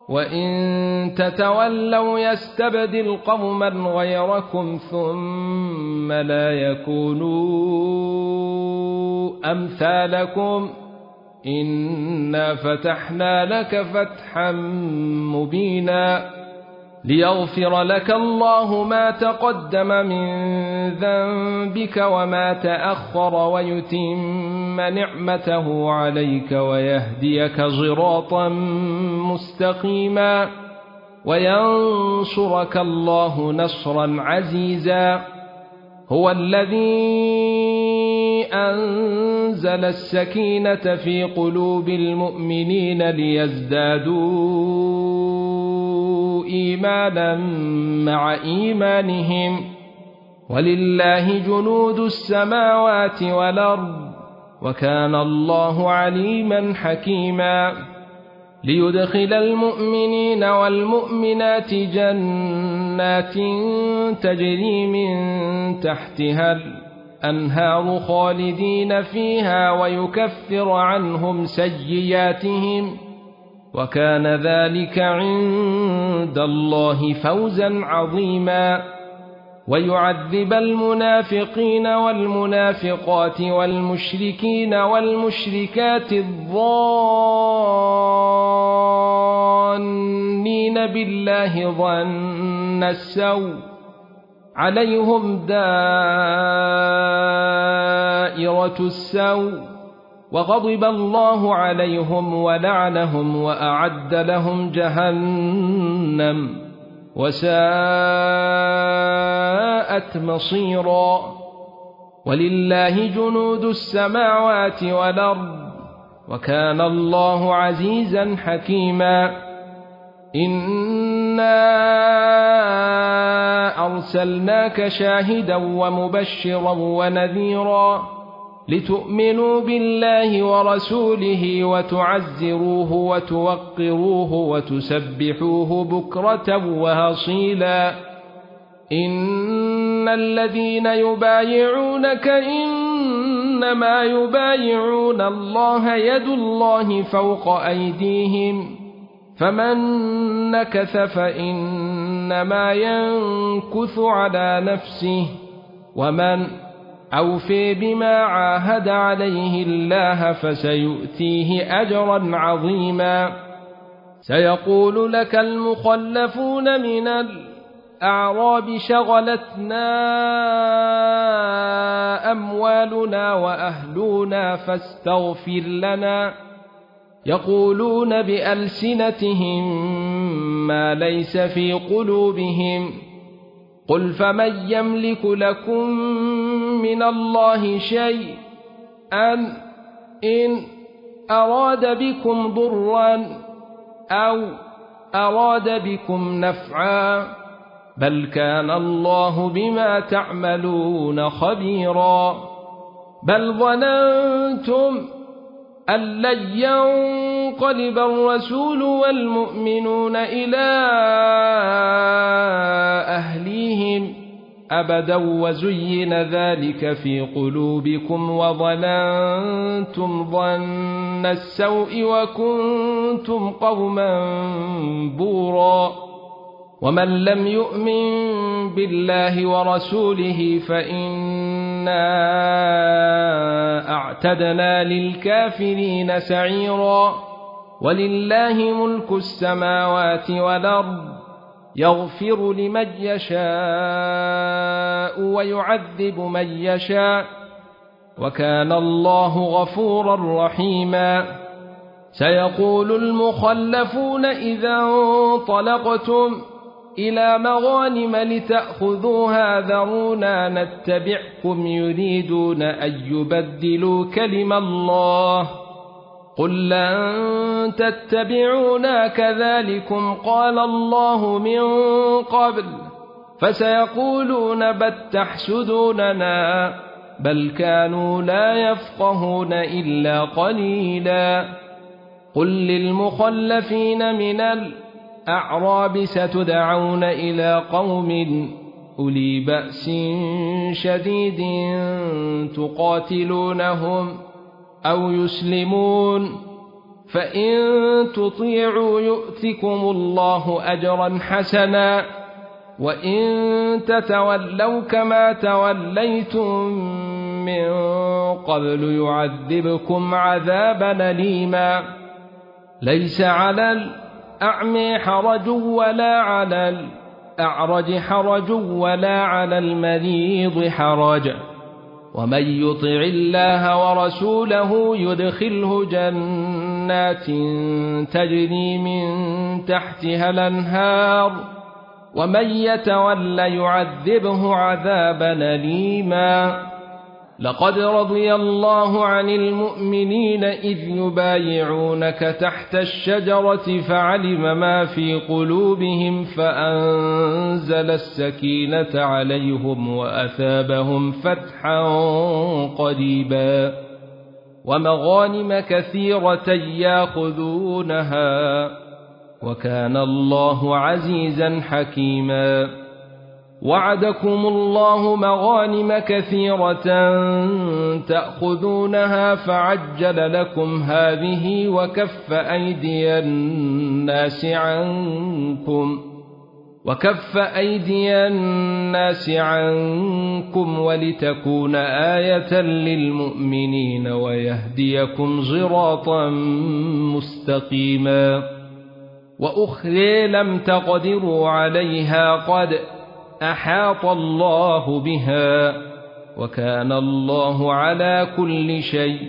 وإن تتولوا يستبدل قوما غيركم ثم لا يكونوا أمثالكم إنا فتحنا لك فتحا مبينا ليغفر لك الله ما تقدم من ذنبك وما تأخر ويتم نعمته عليك ويهديك صراطا مستقيما وينصرك الله نصرا عزيزا هو الذي أنزل السكينة في قلوب المؤمنين ليزدادوا إيمانا مع إيمانهم ولله جنود السماوات والأرض وكان الله عليما حكيما ليدخل المؤمنين والمؤمنات جنات تجري من تحتها الأنهار خالدين فيها ويكفر عنهم سيئاتهم وكان ذلك عند الله فوزا عظيما ويعذب المنافقين والمنافقات والمشركين والمشركات الظانين بالله ظن السوء عليهم دائرة السوء وغضب الله عليهم ولعنهم وأعد لهم جهنم وساءت مصيرا ولله جنود السماوات والأرض وكان الله عزيزا حكيما إنا أرسلناك شاهدا ومبشرا ونذيرا لتؤمنوا بالله ورسوله وتعزروه وتوقروه وتسبحوه بكرة وهصيلا إن الذين يبايعونك إنما يبايعون الله يد الله فوق أيديهم فمن نكث فإنما ينكث على نفسه ومن أوفي بما عاهد عليه الله فسيؤتيه أجرا عظيما سيقول لك المخلفون من الأعراب شغلتنا أموالنا وأهلنا فاستغفر لنا يقولون بألسنتهم ما ليس في قلوبهم قل فمن يملك لكم من الله شيئا إن أراد بكم ضرا أو أراد بكم نفعا بل كان الله بما تعملون خبيرا بل ظننتم أن لن ينقلب الرسول والمؤمنون إلى أهليهم أبدا وزين ذلك في قلوبكم وظننتم ظن السوء وكنتم قوما بورا ومن لم يؤمن بالله ورسوله فإنا أعتدنا للكافرين سعيرا ولله ملك السماوات والأرض يغفر لمن يشاء ويعذب من يشاء وكان الله غفورا رحيما سيقول المخلفون إذا انطلقتم إلى مغانم لتأخذوها ذرونا نتبعكم يريدون أن يبدلوا كلم الله قل لن تتبعونا كذلكم قال الله من قبل فسيقولون بل تحسدوننا بل كانوا لا يفقهون إلا قليلا قل للمخلفين من الأعراب ستدعون إلى قوم أولي بأس شديد تقاتلونهم أو يسلمون فإن تطيعوا يؤتكم الله أجرا حسنا وإن تتولوا كما توليتم من قبل يعذبكم عذابا أليما ليس على الأعمى حرج ولا على الأعرج حرج ولا على المريض حرج ومن يطع الله ورسوله يدخله جنات تجري من تحتها الأنهار ومن يتول يعذبه عذابا أليما لقد رضي الله عن المؤمنين إذ يبايعونك تحت الشجرة فعلم ما في قلوبهم فأنزل السكينة عليهم وأثابهم فتحا قريبا ومغانم كثيرة ياخذونها وكان الله عزيزا حكيما وعدكم الله مغانم كثيرة تأخذونها فعجل لكم هذه وكف أيدي الناس عنكم ولتكون آية للمؤمنين ويهديكم صراطا مستقيما وأخرى لم تقدروا عليها قد أحاط الله بها وكان الله على كل شيء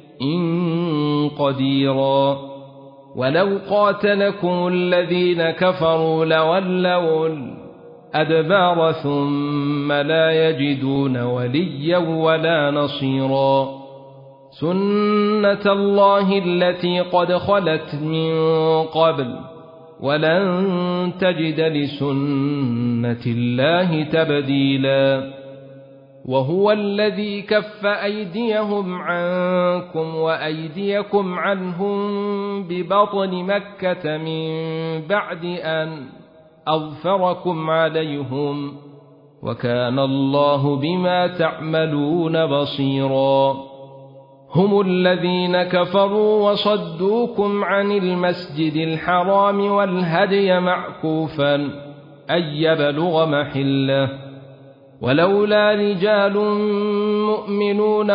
قديرا ولو قاتلكم الذين كفروا لولوا الأدبار ثم لا يجدون وليا ولا نصيرا سنة الله التي قد خلت من قبل ولن تجد لسنة الله تبديلا وهو الذي كف أيديهم عنكم وأيديكم عنهم ببطن مكة من بعد أن أظفركم عليهم وكان الله بما تعملون بصيرا هم الذين كفروا وصدوكم عن المسجد الحرام والهدي معكوفا أن يبلغ محله ولولا رجال مؤمنون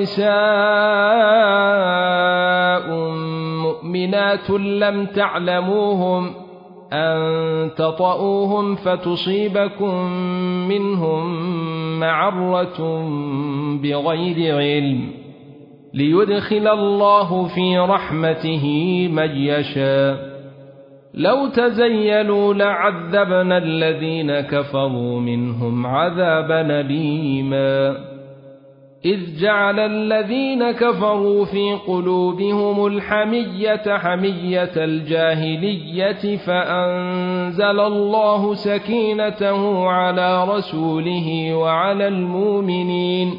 ونساء مؤمنات لم تعلموهم أن تطؤوهم فتصيبكم منهم معرة بغير علم ليدخل الله في رحمته من يشاء لو تزيلوا لعذبنا الذين كفروا منهم عذابا أليما إذ جعل الذين كفروا في قلوبهم الحمية حمية الجاهلية فأنزل الله سكينته على رسوله وعلى المؤمنين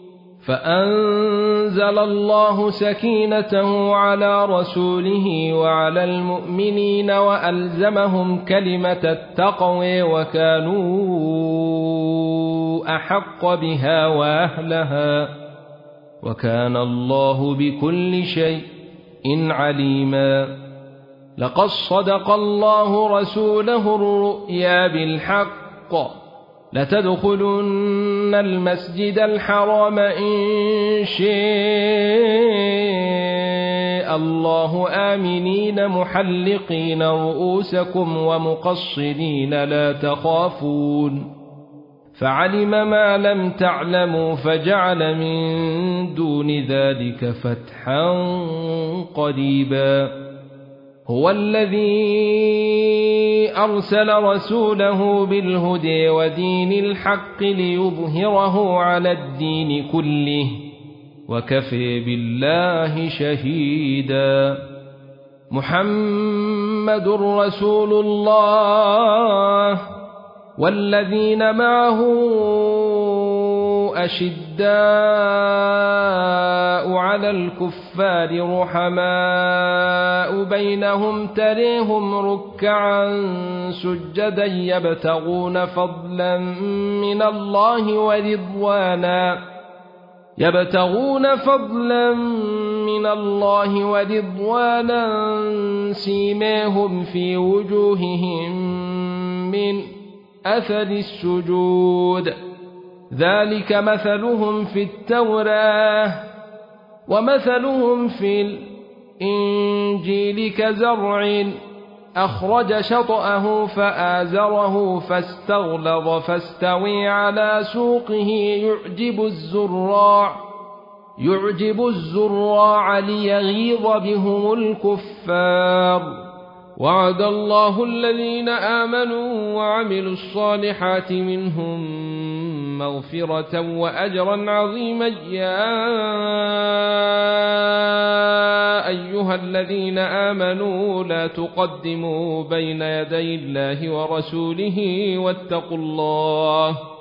وألزمهم كلمة التقوى وكانوا أحق بها وأهلها وكان الله بكل شيء عليما لقد صدق الله رسوله الرؤيا بالحق لتدخلن المسجد الحرام إن شاء الله آمنين محلقين رؤوسكم ومقصرين لا تخافون فعلم ما لم تعلموا فجعل من دون ذلك فتحا قريبا هو الذي أرسل رسوله بالهدى ودين الحق ليظهره على الدين كله وكفى بالله شهيدا محمد رسول الله والذين معه أشداء على الكفار رحماء بينهم تريهم ركعا سجدا يبتغون فضلا من الله ورضوانا يبتغون فضلا من الله ورضوانا سيماهم في وجوههم من أثر السجود ذلك مثلهم في التوراة ومثلهم في الإنجيل كزرع أخرج شطأه فآزره فاستغلظ فاستوى على سوقه يعجب الزراع ليغيظ بهم الكفار وعد الله الذين آمنوا وعملوا الصالحات منهم مغفرة وأجرا عظيما يا أيها الذين آمنوا لا تقدموا بين يدي الله ورسوله واتقوا الله